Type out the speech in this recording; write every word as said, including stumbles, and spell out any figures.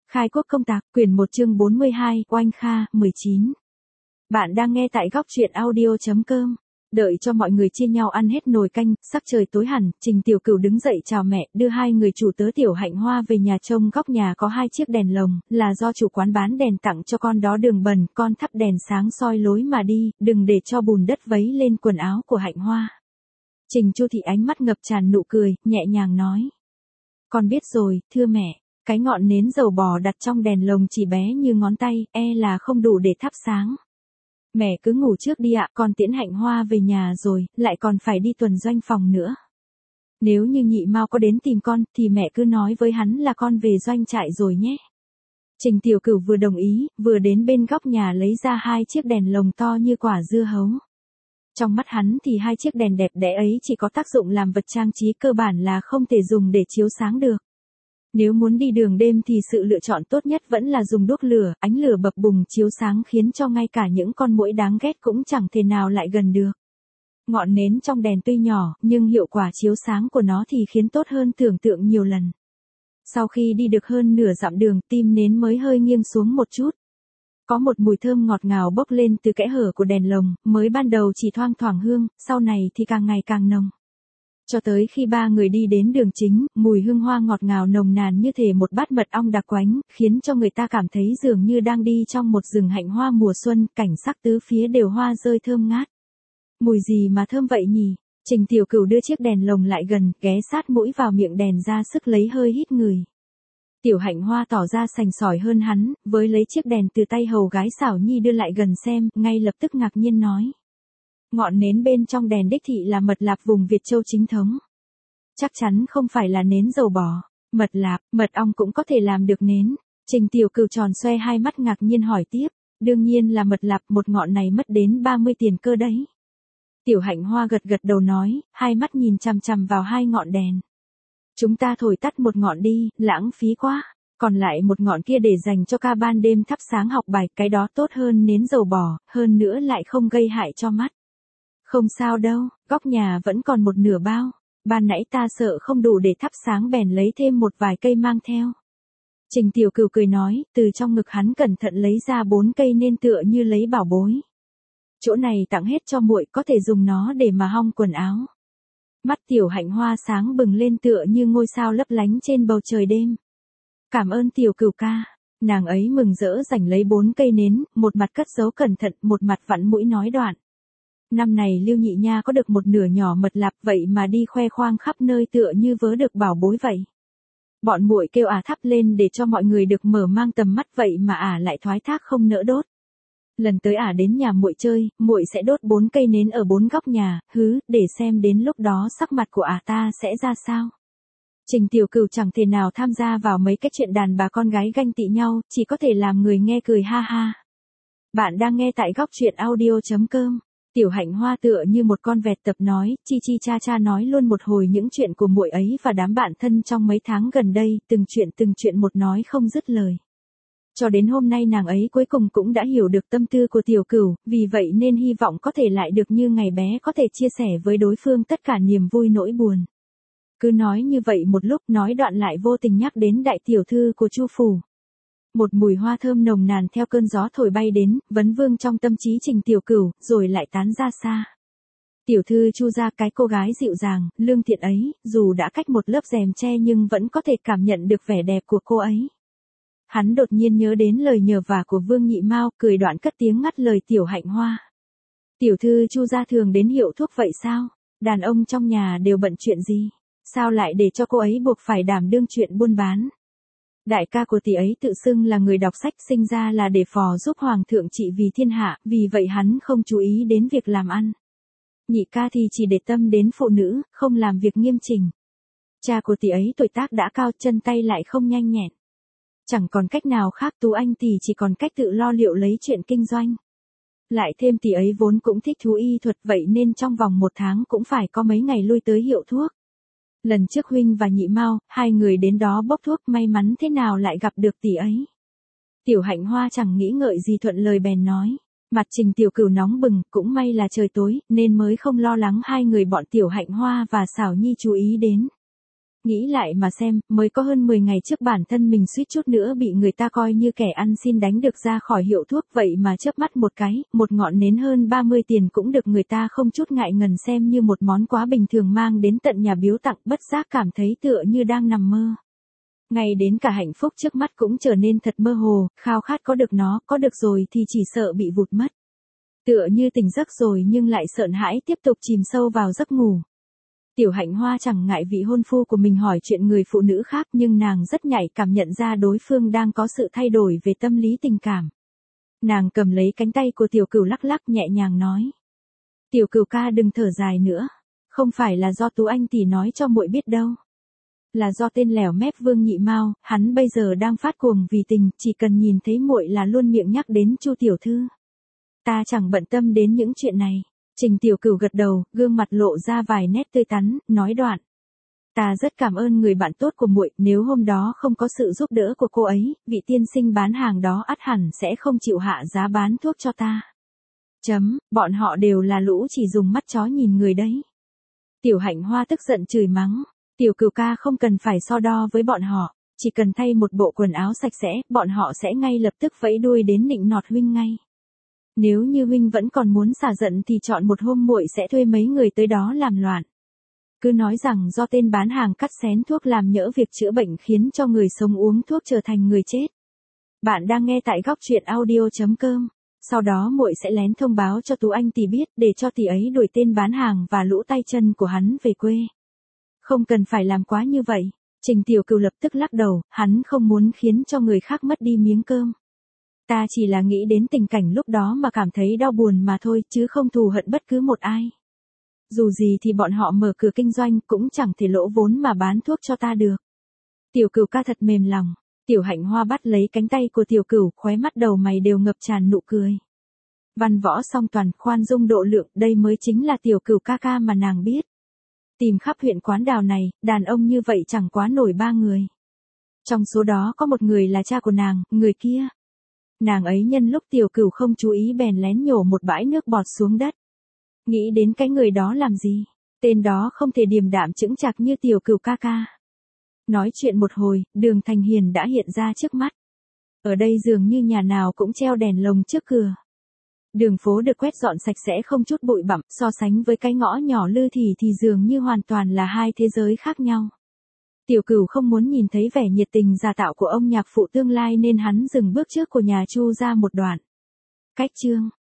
Khai quốc công tạc, quyển một chương bốn mươi hai, Oanh Kha, mười chín. Bạn đang nghe tại góc truyện audio.com. Đợi cho mọi người chia nhau ăn hết nồi canh, sắc trời tối hẳn, Trình Tiểu Cửu đứng dậy chào mẹ, đưa hai người chủ tớ Tiểu Hạnh Hoa về nhà trông góc nhà có hai chiếc đèn lồng, là do chủ quán bán đèn tặng cho con đó đường bẩn, con thắp đèn sáng soi lối mà đi, đừng để cho bùn đất vấy lên quần áo của Hạnh Hoa. Trình Chu Thị ánh mắt ngập tràn nụ cười, nhẹ nhàng nói. Con biết rồi, thưa mẹ. Cái ngọn nến dầu bò đặt trong đèn lồng chỉ bé như ngón tay, e là không đủ để thắp sáng. Mẹ cứ ngủ trước đi ạ, con tiễn Hạnh Hoa về nhà rồi, lại còn phải đi tuần doanh phòng nữa. Nếu như Nhị Mao có đến tìm con, thì mẹ cứ nói với hắn là con về doanh trại rồi nhé. Trình Tiểu Cửu vừa đồng ý, vừa đến bên góc nhà lấy ra hai chiếc đèn lồng to như quả dưa hấu. Trong mắt hắn thì hai chiếc đèn đẹp đẽ ấy chỉ có tác dụng làm vật trang trí, cơ bản là không thể dùng để chiếu sáng được. Nếu muốn đi đường đêm thì sự lựa chọn tốt nhất vẫn là dùng đuốc lửa, ánh lửa bập bùng chiếu sáng khiến cho ngay cả những con muỗi đáng ghét cũng chẳng thể nào lại gần được. Ngọn nến trong đèn tuy nhỏ, nhưng hiệu quả chiếu sáng của nó thì khiến tốt hơn tưởng tượng nhiều lần. Sau khi đi được hơn nửa dặm đường, tim nến mới hơi nghiêng xuống một chút. Có một mùi thơm ngọt ngào bốc lên từ kẽ hở của đèn lồng, mới ban đầu chỉ thoang thoảng hương, sau này thì càng ngày càng nồng. Cho tới khi ba người đi đến đường chính, mùi hương hoa ngọt ngào nồng nàn như thể một bát mật ong đặc quánh, khiến cho người ta cảm thấy dường như đang đi trong một rừng hạnh hoa mùa xuân, cảnh sắc tứ phía đều hoa rơi thơm ngát. Mùi gì mà thơm vậy nhỉ? Trình Tiểu Cửu đưa chiếc đèn lồng lại gần, ghé sát mũi vào miệng đèn ra sức lấy hơi hít người. Tiểu Hạnh Hoa tỏ ra sành sỏi hơn hắn, với lấy chiếc đèn từ tay hầu gái Xảo Nhi đưa lại gần xem, ngay lập tức ngạc nhiên nói. Ngọn nến bên trong đèn đích thị là mật lạp vùng Việt Châu chính thống. Chắc chắn không phải là nến dầu bò, mật lạp, mật ong cũng có thể làm được nến. Trình Tiểu Cửu tròn xoe hai mắt ngạc nhiên hỏi tiếp, đương nhiên là mật lạp, một ngọn này mất đến ba mươi tiền cơ đấy. Tiểu Hạnh Hoa gật gật đầu nói, hai mắt nhìn chằm chằm vào hai ngọn đèn. Chúng ta thổi tắt một ngọn đi, lãng phí quá, còn lại một ngọn kia để dành cho ca ban đêm thắp sáng học bài, cái đó tốt hơn nến dầu bò, hơn nữa lại không gây hại cho mắt. Không sao đâu, góc nhà vẫn còn một nửa bao, ban nãy ta sợ không đủ để thắp sáng bèn lấy thêm một vài cây mang theo. Trình Tiểu Cửu cười nói, từ trong ngực hắn cẩn thận lấy ra bốn cây nên tựa như lấy bảo bối. Chỗ này tặng hết cho muội, có thể dùng nó để mà hong quần áo. Mắt Tiểu Hạnh Hoa sáng bừng lên tựa như ngôi sao lấp lánh trên bầu trời đêm. Cảm ơn Tiểu Cửu ca. Nàng ấy mừng rỡ giành lấy bốn cây nến, một mặt cất giấu cẩn thận, một mặt vặn mũi nói đoạn. Năm này Lưu Nhị Nha có được một nửa nhỏ mật lạp, vậy mà đi khoe khoang khắp nơi tựa như vớ được bảo bối vậy. Bọn muội kêu ả thắp lên để cho mọi người được mở mang tầm mắt, vậy mà ả lại thoái thác không nỡ đốt. Lần tới ả đến nhà muội chơi, muội sẽ đốt bốn cây nến ở bốn góc nhà, hứ, để xem đến lúc đó sắc mặt của ả ta sẽ ra sao. Trình Tiểu Cửu chẳng thể nào tham gia vào mấy cái chuyện đàn bà con gái ganh tị nhau, chỉ có thể làm người nghe cười ha ha. Bạn đang nghe tại góc truyện audio.com. Tiểu Hạnh Hoa tựa như một con vẹt tập nói, chi chi cha cha nói luôn một hồi những chuyện của muội ấy và đám bạn thân trong mấy tháng gần đây, từng chuyện từng chuyện một nói không dứt lời. Cho đến hôm nay nàng ấy cuối cùng cũng đã hiểu được tâm tư của Tiểu Cửu, vì vậy nên hy vọng có thể lại được như ngày bé có thể chia sẻ với đối phương tất cả niềm vui nỗi buồn. Cứ nói như vậy một lúc, nói đoạn lại vô tình nhắc đến đại tiểu thư của Chu phủ. Một mùi hoa thơm nồng nàn theo cơn gió thổi bay đến, vấn vương trong tâm trí Trình Tiểu Cửu, rồi lại tán ra xa. Tiểu thư Chu gia, cái cô gái dịu dàng, lương thiện ấy, dù đã cách một lớp rèm che nhưng vẫn có thể cảm nhận được vẻ đẹp của cô ấy. Hắn đột nhiên nhớ đến lời nhờ vả của Vương Nhị Mao, cười đoạn cất tiếng ngắt lời Tiểu Hạnh Hoa. Tiểu thư Chu gia thường đến hiệu thuốc vậy sao? Đàn ông trong nhà đều bận chuyện gì? Sao lại để cho cô ấy buộc phải đảm đương chuyện buôn bán? Đại ca của tỷ ấy tự xưng là người đọc sách, sinh ra là để phò giúp hoàng thượng trị vì thiên hạ, vì vậy hắn không chú ý đến việc làm ăn. Nhị ca thì chỉ để tâm đến phụ nữ, không làm việc nghiêm chỉnh. Cha của tỷ ấy tuổi tác đã cao, chân tay lại không nhanh nhẹn. Chẳng còn cách nào khác, Tú Anh tỷ chỉ còn cách tự lo liệu lấy chuyện kinh doanh. Lại thêm tỷ ấy vốn cũng thích thú y thuật, vậy nên trong vòng một tháng cũng phải có mấy ngày lui tới hiệu thuốc. Lần trước huynh và Nhị Mao, hai người đến đó bốc thuốc, may mắn thế nào lại gặp được tỷ ấy. Tiểu Hạnh Hoa chẳng nghĩ ngợi gì thuận lời bèn nói. Mặt Trình Tiểu Cửu nóng bừng, cũng may là trời tối, nên mới không lo lắng hai người bọn Tiểu Hạnh Hoa và Xảo Nhi chú ý đến. Nghĩ lại mà xem, mới có hơn mười ngày trước bản thân mình suýt chút nữa bị người ta coi như kẻ ăn xin đánh được ra khỏi hiệu thuốc, vậy mà chớp mắt một cái, một ngọn nến hơn ba mươi tiền cũng được người ta không chút ngại ngần xem như một món quà bình thường mang đến tận nhà biếu tặng, bất giác cảm thấy tựa như đang nằm mơ. Ngay đến cả hạnh phúc trước mắt cũng trở nên thật mơ hồ, khao khát có được nó, có được rồi thì chỉ sợ bị vụt mất. Tựa như tỉnh giấc rồi nhưng lại sợ hãi tiếp tục chìm sâu vào giấc ngủ. Tiểu Hạnh Hoa chẳng ngại vị hôn phu của mình hỏi chuyện người phụ nữ khác, nhưng nàng rất nhạy cảm nhận ra đối phương đang có sự thay đổi về tâm lý tình cảm. Nàng cầm lấy cánh tay của Tiểu Cửu lắc lắc nhẹ nhàng nói. Tiểu Cửu ca đừng thở dài nữa. Không phải là do Tú Anh tỷ nói cho muội biết đâu. Là do tên lẻo mép Vương Nhị Mao, hắn bây giờ đang phát cuồng vì tình, chỉ cần nhìn thấy muội là luôn miệng nhắc đến Chu tiểu thư. Ta chẳng bận tâm đến những chuyện này. Trình Tiểu Cửu gật đầu, gương mặt lộ ra vài nét tươi tắn, nói đoạn. Ta rất cảm ơn người bạn tốt của muội, nếu hôm đó không có sự giúp đỡ của cô ấy, vị tiên sinh bán hàng đó ắt hẳn sẽ không chịu hạ giá bán thuốc cho ta. Chấm, bọn họ đều là lũ chỉ dùng mắt chó nhìn người đấy. Tiểu Hạnh Hoa tức giận chửi mắng. Tiểu Cửu ca không cần phải so đo với bọn họ, chỉ cần thay một bộ quần áo sạch sẽ, bọn họ sẽ ngay lập tức vẫy đuôi đến nịnh nọt huynh ngay. Nếu như huynh vẫn còn muốn xả giận thì chọn một hôm muội sẽ thuê mấy người tới đó làm loạn. Cứ nói rằng do tên bán hàng cắt xén thuốc làm nhỡ việc chữa bệnh khiến cho người sống uống thuốc trở thành người chết. Bạn đang nghe tại góc truyện audio chấm com. Sau đó muội sẽ lén thông báo cho Tú Anh tỷ biết để cho tỷ ấy đuổi tên bán hàng và lũ tay chân của hắn về quê. Không cần phải làm quá như vậy. Trình Tiểu Cửu lập tức lắc đầu, hắn không muốn khiến cho người khác mất đi miếng cơm. Ta chỉ là nghĩ đến tình cảnh lúc đó mà cảm thấy đau buồn mà thôi, chứ không thù hận bất cứ một ai. Dù gì thì bọn họ mở cửa kinh doanh cũng chẳng thể lỗ vốn mà bán thuốc cho ta được. Tiểu Cửu ca thật mềm lòng. Tiểu Hạnh Hoa bắt lấy cánh tay của Tiểu Cửu, khóe mắt đầu mày đều ngập tràn nụ cười. Văn võ song toàn, khoan dung độ lượng, đây mới chính là Tiểu Cửu ca ca mà nàng biết. Tìm khắp huyện Quán Đào này, đàn ông như vậy chẳng quá nổi ba người. Trong số đó có một người là cha của nàng, người kia. Nàng ấy nhân lúc Tiểu Cửu không chú ý bèn lén nhổ một bãi nước bọt xuống đất. Nghĩ đến cái người đó làm gì? Tên đó không thể điềm đạm chững chạc như Tiểu Cửu ca ca. Nói chuyện một hồi, đường Thành Hiền đã hiện ra trước mắt. Ở đây dường như nhà nào cũng treo đèn lồng trước cửa. Đường phố được quét dọn sạch sẽ không chút bụi bặm, so sánh với cái ngõ nhỏ lư thì thì dường như hoàn toàn là hai thế giới khác nhau. Tiểu Cửu không muốn nhìn thấy vẻ nhiệt tình giả tạo của ông nhạc phụ tương lai nên hắn dừng bước trước của nhà Chu ra một đoạn. Cách chương